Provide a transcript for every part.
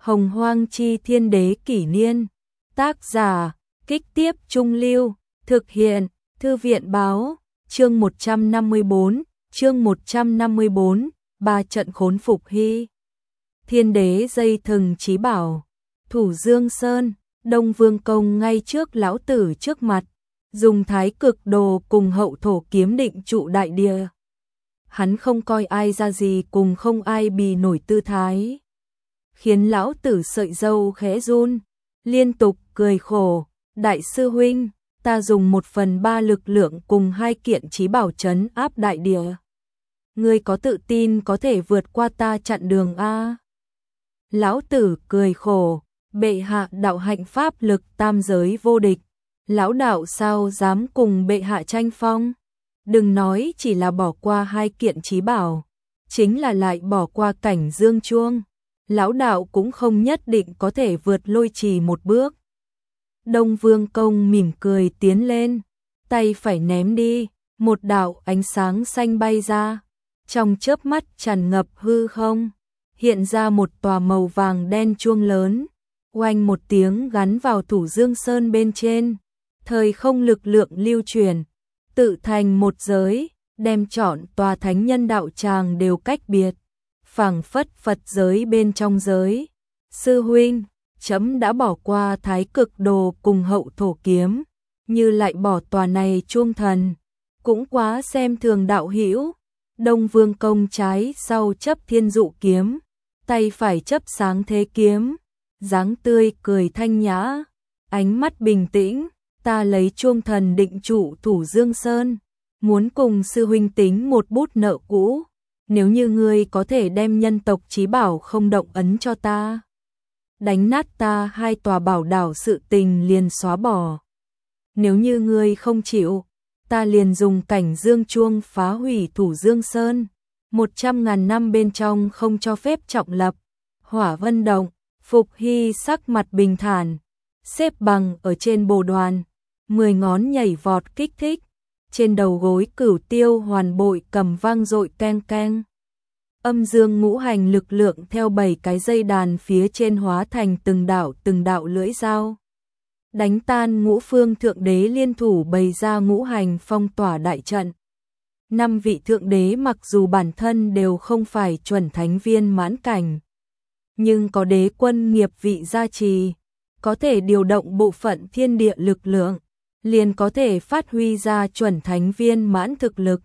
Hồng Hoang Chi Thiên Đế Kỷ Niên. Tác giả, Kích Tiếp Trung Lưu. Thực hiện, Thư viện Báo. Chương 154, ba trận khốn Phục Hy. Thiên Đế dây thừng chí bảo. Thủ Dương Sơn, Đông Vương Công ngay trước lão tử trước mặt, dùng Thái Cực Đồ cùng Hậu Thổ kiếm định trụ đại địa. Hắn không coi ai ra gì, cùng không ai bì nổi tư thái, khiến lão tử sợi râu khẽ run, liên tục cười khổ. Đại sư huynh, ta dùng 1/3 lực lượng cùng 2 kiện chí bảo trấn áp đại địa. Ngươi có tự tin có thể vượt qua ta chặn đường a? Lão tử cười khổ, bệ hạ đạo hạnh pháp lực tam giới vô địch, lão đạo sao dám cùng bệ hạ tranh phong? Đừng nói chỉ là bỏ qua 2 kiện chí bảo, chính là lại bỏ qua cảnh dương chuông, lão đạo cũng không nhất định có thể vượt lôi trì một bước. Đông Vương Công mỉm cười tiến lên, tay phải ném đi, một đạo ánh sáng xanh bay ra, trong chớp mắt tràn ngập hư không, hiện ra một tòa màu vàng đen chuông lớn, oanh một tiếng gắn vào Thủ Dương Sơn bên trên, thời không lực lượng lưu truyền, tự thành một giới, đem trọn tòa thánh nhân đạo tràng đều cách biệt, phảng phất Phật giới bên trong giới. Sư huynh, chấm đã bỏ qua Thái Cực Đồ cùng Hậu Thổ kiếm, như lại bỏ tòa này chuông thần, cũng quá xem thường đạo hữu. Đông Vương Công trái sau chấp Thiên Dụ kiếm, tay phải chấp Sáng Thế kiếm, dáng tươi cười thanh nhã, ánh mắt bình tĩnh. Ta lấy chuông thần định trụ Thủ Dương Sơn, muốn cùng sư huynh tính một bút nợ cũ. Nếu như ngươi có thể đem nhân tộc chí bảo không động ấn cho ta, đánh nát ta 2 tòa bảo đảo, sự tình liền xóa bỏ. Nếu như ngươi không chịu, ta liền dùng cảnh dương chuông phá hủy Thủ Dương Sơn, 100.000 năm bên trong không cho phép trọng lập. Hỏa Vân Động, Phục Hy sắc mặt bình thản, xếp bằng ở trên bồ đoàn, 10 ngón nhảy vọt kích thích, trên đầu gối Cửu Tiêu Hoàn Bội cầm vang dội keng keng. Âm dương ngũ hành lực lượng theo 7 cái dây đàn phía trên hóa thành từng đạo lưỡi dao, đánh tan ngũ phương thượng đế liên thủ bày ra ngũ hành phong tỏa đại trận. 5 vị thượng đế mặc dù bản thân đều không phải chuẩn thánh viên mãn cảnh, nhưng có đế quân nghiệp vị gia trì, có thể điều động bộ phận thiên địa lực lượng, liền có thể phát huy ra chuẩn thánh viên mãn thực lực.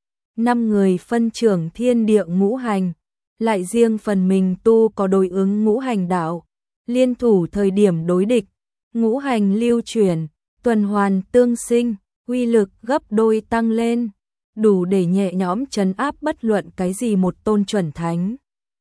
5 người phân trưởng thiên địa ngũ hành, lại riêng phần mình tu có đối ứng ngũ hành đạo, liên thủ thời điểm đối địch, ngũ hành lưu chuyển, tuần hoàn tương sinh, uy lực gấp đôi tăng lên, đủ để nhẹ nhõm trấn áp bất luận cái gì một tôn chuẩn thánh.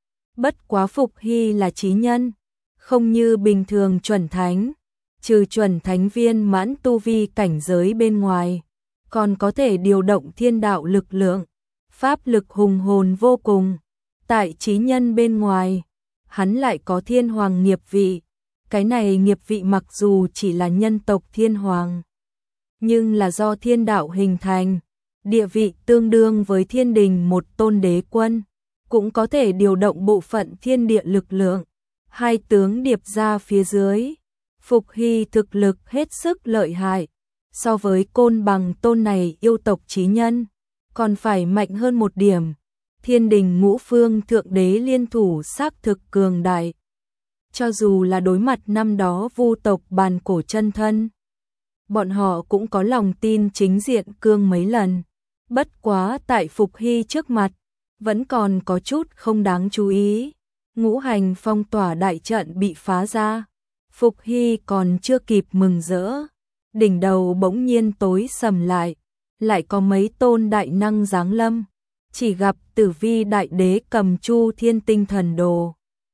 Bất quá Phục Hy là chí nhân, không như bình thường chuẩn thánh, trừ chuẩn thánh viên mãn tu vi cảnh giới bên ngoài, còn có thể điều động thiên đạo lực lượng, pháp lực hùng hồn vô cùng. Tại chí nhân bên ngoài, hắn lại có thiên hoàng nghiệp vị. Cái này nghiệp vị mặc dù chỉ là nhân tộc thiên hoàng, nhưng là do thiên đạo hình thành, địa vị tương đương với thiên đình một tôn đế quân, cũng có thể điều động bộ phận thiên địa lực lượng. 2 tướng điệp ra phía dưới, Phục Hy thực lực hết sức lợi hại, so với Côn Bằng tôn này yêu tộc chí nhân, còn phải mạnh hơn một điểm. Thiên đình ngũ phương thượng đế liên thủ xác thực cường đại. Cho dù là đối mặt năm đó vu tộc bàn cổ chân thân, bọn họ cũng có lòng tin chính diện cương mấy lần. Bất quá tại Phục Hy trước mặt, vẫn còn có chút không đáng chú ý. Ngũ hành phong tỏa đại trận bị phá ra, Phục Hy còn chưa kịp mừng rỡ, đỉnh đầu bỗng nhiên tối sầm lại có mấy tôn đại năng giáng lâm, chỉ gặp Tử Vi đại đế cầm Chu Thiên Tinh thần đồ,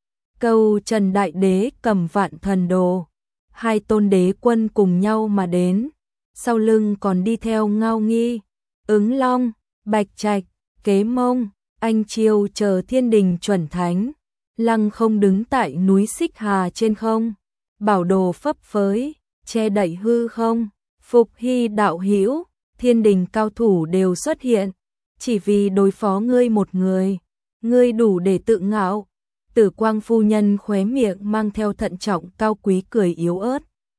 Câu Trần đại đế cầm Vạn thần đồ, 2 tôn đế quân cùng nhau mà đến, sau lưng còn đi theo Ngao Nghi, Ứng Long, Bạch Trạch, Kế Mông, Anh Chiêu chờ thiên đình chuẩn thánh, lăng không đứng tại núi Xích Hà trên không, bảo đồ phấp phới, che đậy hư không. Phục Hy đạo hữu, thiên đình cao thủ đều xuất hiện, chỉ vì đối phó ngươi một người, ngươi đủ để tự ngạo. Tử Quang phu nhân khóe miệng mang theo thận trọng cao quý cười yếu ớt.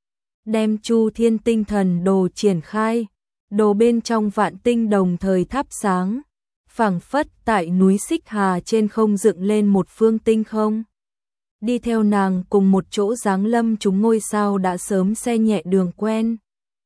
Đem Chu Thiên tinh thần đồ triển khai, đồ bên trong vạn tinh đồng thời thắp sáng, phảng phất tại núi Xích Hà trên không dựng lên một phương tinh không. Đi theo nàng cùng một chỗ giáng lâm chúng ngôi sao đã sớm xe nhẹ đường quen,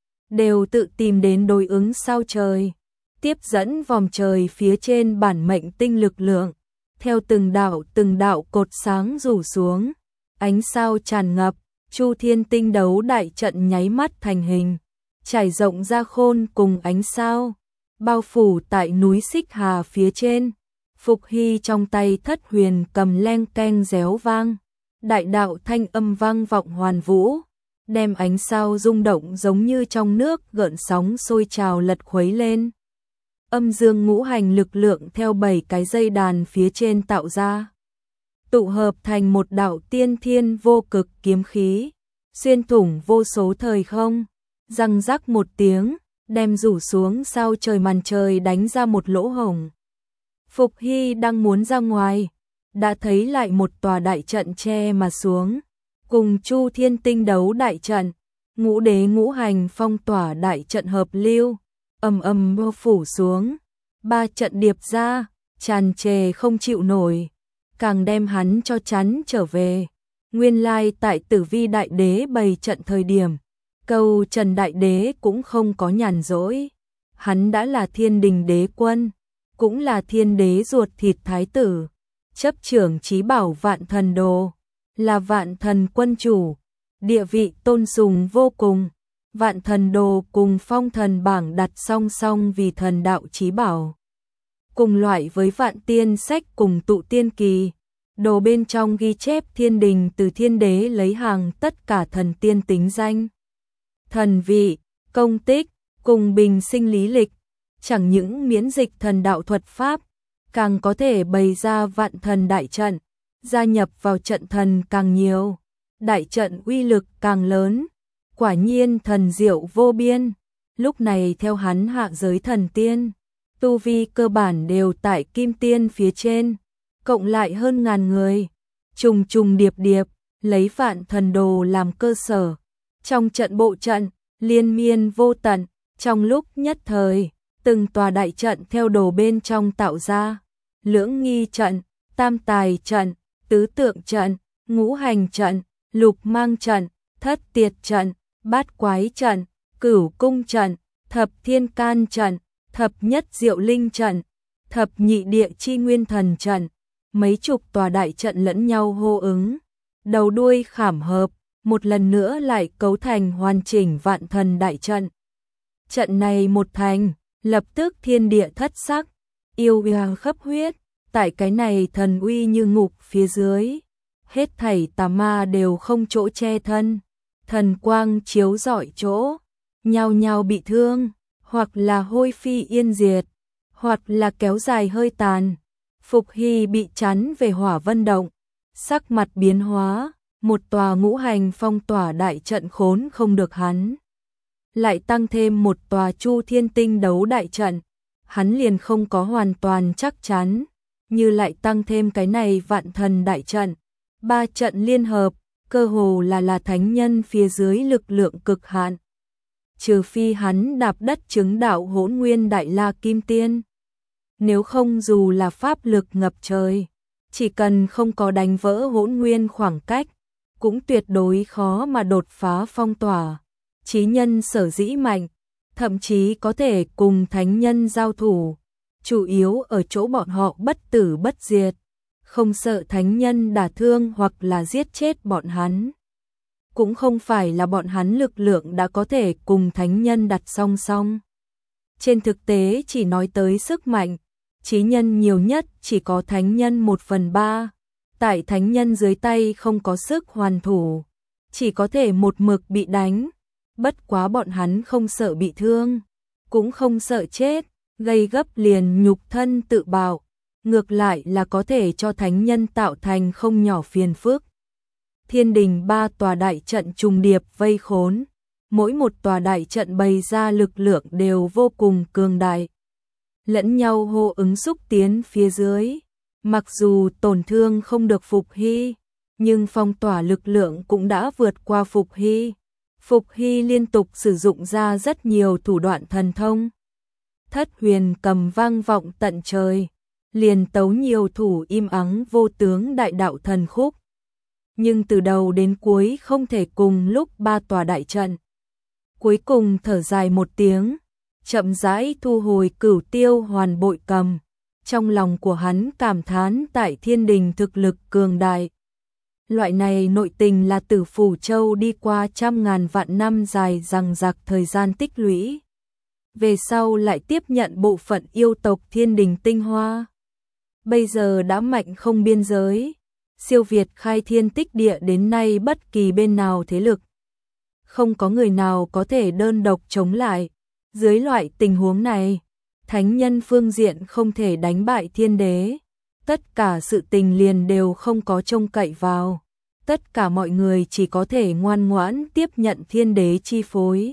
đều tự tìm đến đối ứng sao trời, tiếp dẫn vòng trời phía trên bản mệnh tinh lực lượng, theo từng đạo cột sáng rủ xuống, ánh sao tràn ngập, Chu Thiên tinh đấu đại trận nháy mắt thành hình, trải rộng ra khôn cùng ánh sao, bao phủ tại núi Xích Hà phía trên. Phục Hy trong tay thất huyền cầm leng keng réo vang, đại đạo thanh âm vang vọng hoàn vũ, đem ánh sao rung động giống như trong nước gợn sóng sôi trào lật khuấy lên. Âm dương ngũ hành lực lượng theo 7 cái dây đàn phía trên tạo ra, tụ hợp thành một đạo tiên thiên vô cực kiếm khí, xuyên thủng vô số thời không, răng rắc một tiếng, đem rủ xuống sao trời màn trời đánh ra một lỗ hổng. Phục Hy đang muốn ra ngoài, đã thấy lại một tòa đại trận che mà xuống, cùng Chu Thiên tinh đấu đại trận, ngũ đế ngũ hành phong tỏa đại trận hợp lưu, ầm ầm bao phủ xuống, 3 trận điệp ra, tràn trề không chịu nổi, càng đem hắn cho chắn trở về. Nguyên lai tại Tử Vi đại đế bày trận thời điểm, Câu Trần đại đế cũng không có nhàn rỗi, hắn đã là Thiên Đình đế quân, cũng là thiên đế ruột thịt thái tử, chấp trưởng chí bảo Vạn Thần Đồ, là Vạn Thần quân chủ, địa vị tôn sùng vô cùng. Vạn Thần Đồ cùng Phong Thần bảng đặt song song vì thần đạo chí bảo, cùng loại với Vạn Tiên sách cùng Tụ Tiên kỳ. Đồ bên trong ghi chép thiên đình từ thiên đế lấy hàng tất cả thần tiên tính danh, thần vị, công tích, cùng bình sinh lý lịch, chẳng những miễn dịch thần đạo thuật pháp, càng có thể bày ra vạn thần đại trận, gia nhập vào trận thần càng nhiều, đại trận uy lực càng lớn, quả nhiên thần diệu vô biên. Lúc này theo hắn hạ giới thần tiên, tu vi cơ bản đều tại kim tiên phía trên, cộng lại hơn 1000 người, trùng trùng điệp điệp, lấy Vạn Thần Đồ làm cơ sở, trong trận bộ trận, liên miên vô tận, trong lúc nhất thời, từng tòa đại trận theo đồ bên trong tạo ra, lưỡng nghi trận, tam tài trận, tứ tượng trận, ngũ hành trận, lục mang trận, thất tiệt trận, bát quái trận, cửu cung trận, thập thiên can trận, thập nhất diệu linh trận, thập nhị địa chi nguyên thần trận, mấy chục tòa đại trận lẫn nhau hô ứng, đầu đuôi khảm hợp, một lần nữa lại cấu thành hoàn chỉnh vạn thần đại trận. Trận này một thành, lập tức thiên địa thất sắc, yêu uy khắp huyết, tại cái này thần uy như ngục phía dưới, hết thảy tà ma đều không chỗ che thân, thần quang chiếu rọi chỗ, nhao nhao bị thương, hoặc là hôi phi yên diệt, hoặc là kéo dài hơi tàn. Phục Hy bị chắn về Hỏa Vân Động, sắc mặt biến hóa, một tòa ngũ hành phong tỏa đại trận khốn không được hắn. Lại tăng thêm một tòa Chu Thiên tinh đấu đại trận, hắn liền không có hoàn toàn chắc chắn, như lại tăng thêm cái này vạn thần đại trận. 3 trận liên hợp, cơ hồ là thánh nhân phía dưới lực lượng cực hạn. Trừ phi hắn đạp đất chứng đạo Hỗn Nguyên Đại La Kim Tiên. Nếu không dù là pháp lực ngập trời, chỉ cần không có đánh vỡ Hỗn Nguyên khoảng cách, cũng tuyệt đối khó mà đột phá phong tỏa. Chí nhân sở dĩ mạnh, thậm chí có thể cùng thánh nhân giao thủ, chủ yếu ở chỗ bọn họ bất tử bất diệt, không sợ thánh nhân đả thương hoặc là giết chết bọn hắn. Cũng không phải là bọn hắn lực lượng đã có thể cùng thánh nhân đặt song song. Trên thực tế chỉ nói tới sức mạnh, chí nhân nhiều nhất chỉ có thánh nhân 1/3, tại thánh nhân dưới tay không có sức hoàn thủ, chỉ có thể một mực bị đánh. Bất quá bọn hắn không sợ bị thương, cũng không sợ chết, gây gấp liền nhục thân tự bạo, ngược lại là có thể cho thánh nhân tạo thành không nhỏ phiền phức. Thiên đình 3 tòa đại trận trùng điệp vây khốn, mỗi một tòa đại trận bày ra lực lượng đều vô cùng cường đại, lẫn nhau hô ứng xúc tiến phía dưới, Mặc dù tổn thương không được Phục Hy, nhưng phong tỏa lực lượng cũng đã vượt qua Phục Hy. Phục Hy liên tục sử dụng ra rất nhiều thủ đoạn thần thông. Thất huyền cầm vang vọng tận trời, liền tấu nhiều thủ im ắng vô tướng đại đạo thần khúc. Nhưng từ đầu đến cuối không thể cùng lúc ba tòa đại trận. Cuối cùng thở dài một tiếng, chậm rãi thu hồi Cửu Tiêu Hoàn Bội Cầm. Trong lòng của hắn cảm thán tại thiên đình thực lực cường đại. Loại này nội tình là từ Phủ Châu đi qua trăm ngàn vạn năm dài dằng dặc thời gian tích lũy. Về sau lại tiếp nhận bộ phận yêu tộc thiên đình tinh hoa. Bây giờ đã mạnh không biên giới, siêu việt khai thiên tích địa đến nay bất kỳ bên nào thế lực. Không có người nào có thể đơn độc chống lại. Dưới loại tình huống này, thánh nhân phương diện không thể đánh bại thiên đế. Tất cả sự tình liền đều không có trông cậy vào. Tất cả mọi người chỉ có thể ngoan ngoãn tiếp nhận thiên đế chi phối.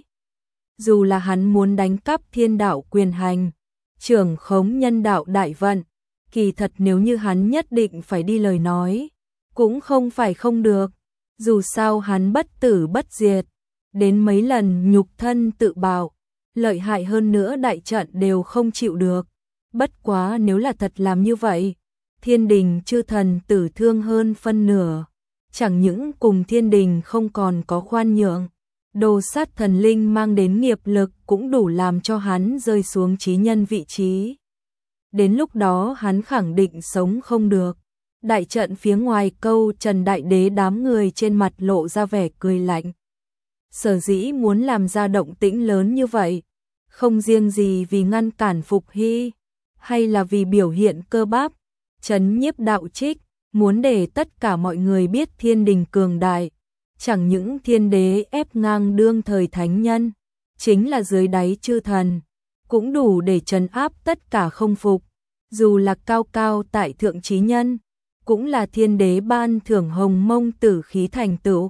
Dù là hắn muốn đánh cắp thiên đạo quyền hành, trưởng khống nhân đạo đại vận, kỳ thật nếu như hắn nhất định phải đi lời nói, cũng không phải không được. Dù sao hắn bất tử bất diệt, đến mấy lần nhục thân tự bạo, lợi hại hơn nữa đại trận đều không chịu được. Bất quá nếu là thật làm như vậy, thiên đình chư thần tử thương hơn phân nửa. Chẳng những cùng thiên đình không còn có khoan nhượng, đồ sát thần linh mang đến nghiệp lực cũng đủ làm cho hắn rơi xuống chí nhân vị trí. Đến lúc đó hắn khẳng định sống không được. Đại trận phía ngoài câu Trần Đại Đế đám người trên mặt lộ ra vẻ cười lạnh. Sở dĩ muốn làm ra động tĩnh lớn như vậy, không riêng gì vì ngăn cản Phục Hy, hay là vì biểu hiện cơ bắp, trấn nhiếp đạo trích, muốn để tất cả mọi người biết thiên đình cường đại. Chẳng những thiên đế ép ngang đương thời thánh nhân, chính là dưới đáy chư thần, cũng đủ để trấn áp tất cả không phục. Dù là cao cao tại thượng chí nhân, cũng là thiên đế ban thưởng hồng mông tử khí thành tựu.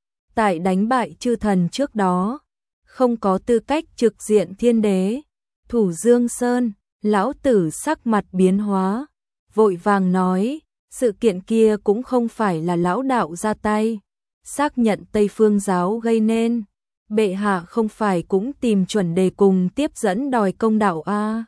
Tại đánh bại chư thần trước đó, không có tư cách trực diện thiên đế. Thủ Dương Sơn, lão tử sắc mặt biến hóa, vội vàng nói, sự kiện kia cũng không phải là lão đạo ra tay, xác nhận Tây Phương giáo gây nên. Bệ hạ không phải cũng tìm chuẩn đề cùng tiếp dẫn đòi công đạo a?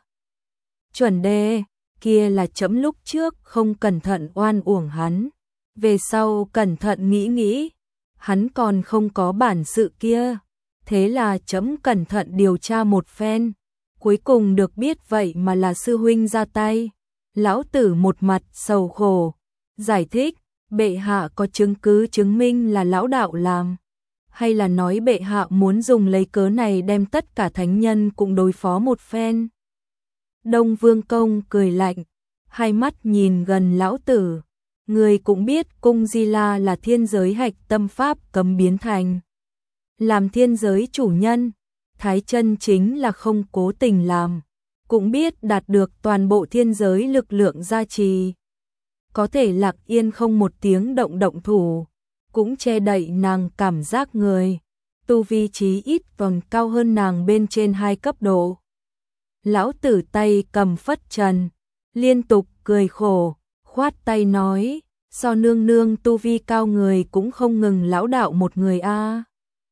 Chuẩn đề kia là chấm lúc trước không cẩn thận oan uổng hắn, về sau cẩn thận nghĩ nghĩ, hắn còn không có bản sự kia, thế là chấm cẩn thận điều tra một phen, cuối cùng được biết vậy mà là sư huynh ra tay. Lão tử một mặt sầu khổ, giải thích, bệ hạ có chứng cứ chứng minh là lão đạo làm, hay là nói bệ hạ muốn dùng lấy cớ này đem tất cả thánh nhân cũng đối phó một phen? Đông Vương Công cười lạnh, hai mắt nhìn gần lão tử, người cũng biết cung Di La là thiên giới hạch tâm pháp cấm biến thành. Làm thiên giới chủ nhân, Thái chân chính là không cố tình làm, cũng biết đạt được toàn bộ thiên giới lực lượng gia trì. Có thể lặng yên không một tiếng động thủ, cũng che đậy nàng cảm giác người, tu vi chí ít còn cao hơn nàng bên trên 2 cấp độ. Lão tử tay cầm phất trần, liên tục cười khổ, khoát tay nói, so nương nương tu vi cao người cũng không ngừng lão đạo một người a.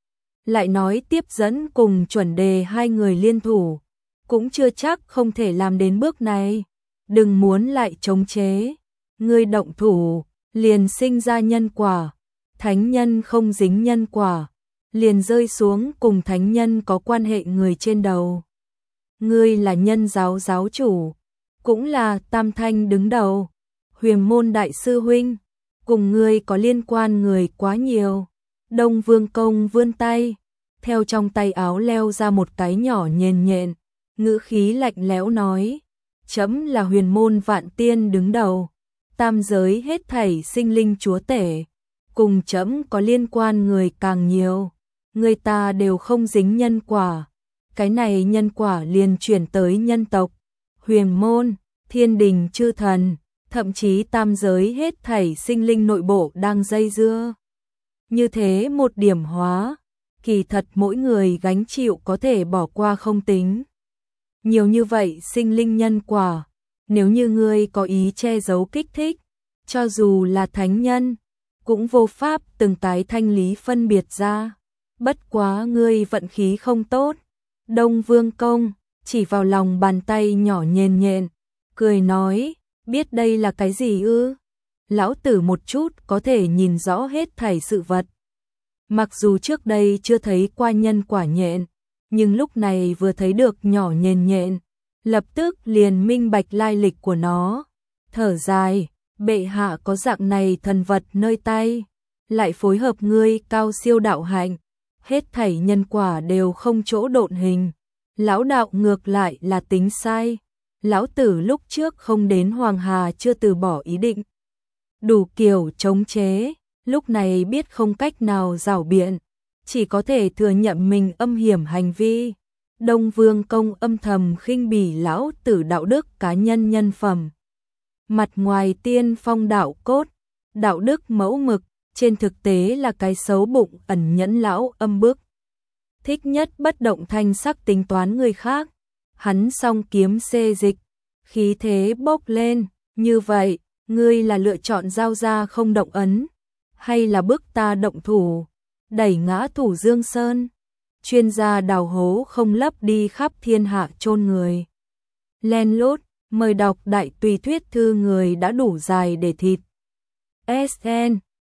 Lại nói tiếp dẫn cùng chuẩn đề 2 người liên thủ, cũng chưa chắc không thể làm đến bước này. Đừng muốn lại chống chế, ngươi động thủ, liền sinh ra nhân quả, thánh nhân không dính nhân quả, liền rơi xuống cùng thánh nhân có quan hệ người trên đầu. Ngươi là nhân giáo giáo chủ, cũng là tam thanh đứng đầu, Huyền môn đại sư huynh, cùng ngươi có liên quan người quá nhiều. Đông Vương Công vươn tay, theo trong tay áo leo ra một cái nhỏ nhện nhện, ngữ khí lạnh lẽo nói, chấm là huyền môn vạn tiên đứng đầu, tam giới hết thảy sinh linh chúa tể, cùng chấm có liên quan người càng nhiều, người ta đều không dính nhân quả, cái này nhân quả liền chuyển tới nhân tộc, huyền môn, thiên đình chư thần, thậm chí tam giới hết thảy sinh linh nội bộ đang dây dưa. Như thế một điểm hóa, kỳ thật mỗi người gánh chịu có thể bỏ qua không tính. Nhiều như vậy sinh linh nhân quả, Nếu như ngươi có ý che giấu kích thích, cho dù là thánh nhân, cũng vô pháp từng tái thanh lý phân biệt ra. Bất quá ngươi vận khí không tốt. Đông Vương Công chỉ vào lòng bàn tay nhỏ nhền nhện, cười nói, biết đây là cái gì ư? Lão tử một chút có thể nhìn rõ hết thảy sự vật. Mặc dù trước đây chưa thấy qua nhân quả nhện, nhưng lúc này vừa thấy được nhỏ nhền nhện, lập tức liền minh bạch lai lịch của nó. Thở dài, bệ hạ có dạng này thần vật nơi tay, lại phối hợp ngươi cao siêu đạo hạnh, hết thảy nhân quả đều không chỗ độn hình. Lão đạo ngược lại là tính sai. Lão tử lúc trước không đến Hoàng Hà chưa từ bỏ ý định. Đủ kiểu chống chế, lúc này biết không cách nào giảo biện, chỉ có thể thừa nhận mình âm hiểm hành vi. Đông Vương Công âm thầm khinh bỉ lão tử đạo đức cá nhân nhân phẩm. Mặt ngoài tiên phong đạo cốt, đạo đức mẫu mực, trên thực tế là cái xấu bụng ẩn nhẫn lão âm bức. Thích nhất bất động thanh sắc tính toán người khác. Hắn song kiếm xê dịch, khí thế bốc lên, như vậy, ngươi là lựa chọn giao ra không động ấn, hay là bức ta động thủ, đẩy ngã Thủ Dương Sơn. Chuyên gia đào hố không lấp đi khắp thiên hạ chôn người. Len lút, mời đọc đại tùy thuyết thư người đã đủ dài để thịt. SN